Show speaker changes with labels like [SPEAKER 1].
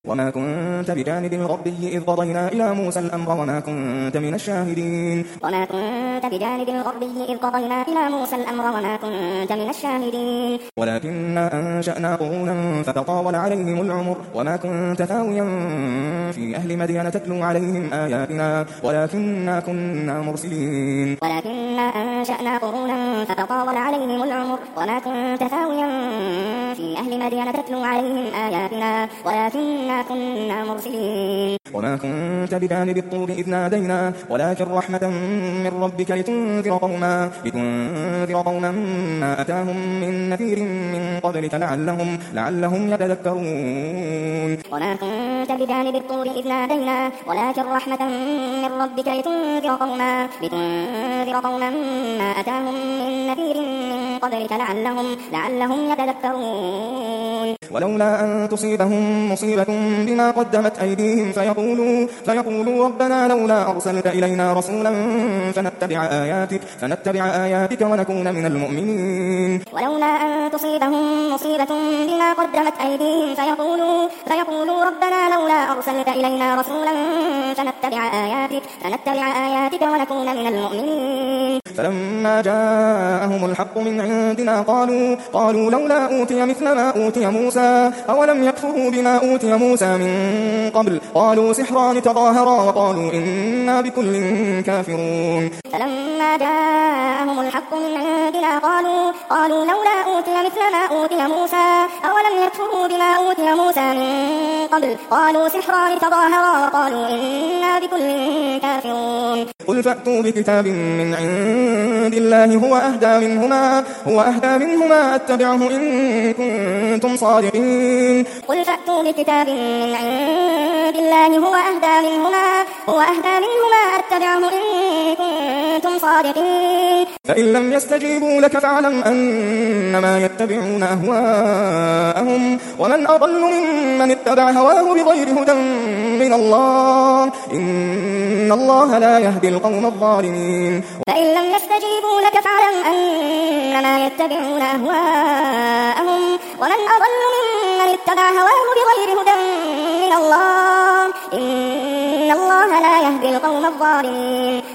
[SPEAKER 1] وما كنت بجانب الغربي إذ قضينا إلى موسى الأمر وما كنت من الشاهدين
[SPEAKER 2] وما كنت بجانب الغربي إذ قضينا إلى موسى الأمر وما كنت من الشاهدين
[SPEAKER 1] ولكننا أنشأنا قرونا فتطاول عليهم العمر وما كنت ثاويا في أهل مدين تتلو عليهم آياتنا ولكننا كنا مرسلين
[SPEAKER 2] ولكننا أنشأنا قرونا فتطاول عليهم العمر وما كنت ثاويا في أهل مدين تتلو عليهم آياتنا ولكننا كنا مرسلين
[SPEAKER 1] وما كنت بجانب الطور إذ نادينا ولكن رحمة من ربك لتنذر قوما ما أتاهم من نذير من قبلك لعلهم يتذكرون
[SPEAKER 2] وما كنت بجانب الطور إذ نادينا ولكن رحمة من ربك لتنذر قوما ما أتاهم من نذير من قبلك لعلهم يتذكرون
[SPEAKER 1] ولولا أن تصيبهم مصيبة بما قدمت أيديهم فيقولوا ربنا لولا أرسلت إلينا رسولا فنتبع آياتك ونكون من المؤمنين
[SPEAKER 2] ولولا أن تصيبهم مصيبة بما قدمت أيديهم فيقولوا ربنا لولا أرسلت إلينا رسولا فنتبع آياتك ونكون من المؤمنين
[SPEAKER 1] فلما جاءهم الحق من عندنا قالوا لولا أوتي مثل ما أوتي موسى أولم يكفروا بما أوتي موسى من قبل قالوا سحران تظاهرا وقالوا إنا بكل كافرون
[SPEAKER 2] فلما جاءهم الحق من عندنا قالوا لولا أوتي مثل ما أوتي موسى أولم يكفروا بما أوتي موسى من قبل قالوا سحران تظاهرا وقالوا إنا بكل كافرون
[SPEAKER 1] قل فأتوا بكتاب من عند الله هو أهدى منهما أتبعه إن كنتم صادقين
[SPEAKER 2] قل فأتوا بكتاب من عند الله هو أهدى منهما أتبعه إن كنتم صادقين
[SPEAKER 1] فإن لم يستجيبوا لك فاعلم أنما يتبعون أهواءهم ومن أضل ممن اتبع هواه بغير هدى من الله إن الله لا يهدي القوم الظالمين
[SPEAKER 2] فإن لم يستجيبوا لك فاعلم أنما يتبعون أهواءهم ومن أضل ممن اتبع هواه بغير هدى من الله إن الله لا يهدي القوم الظالمين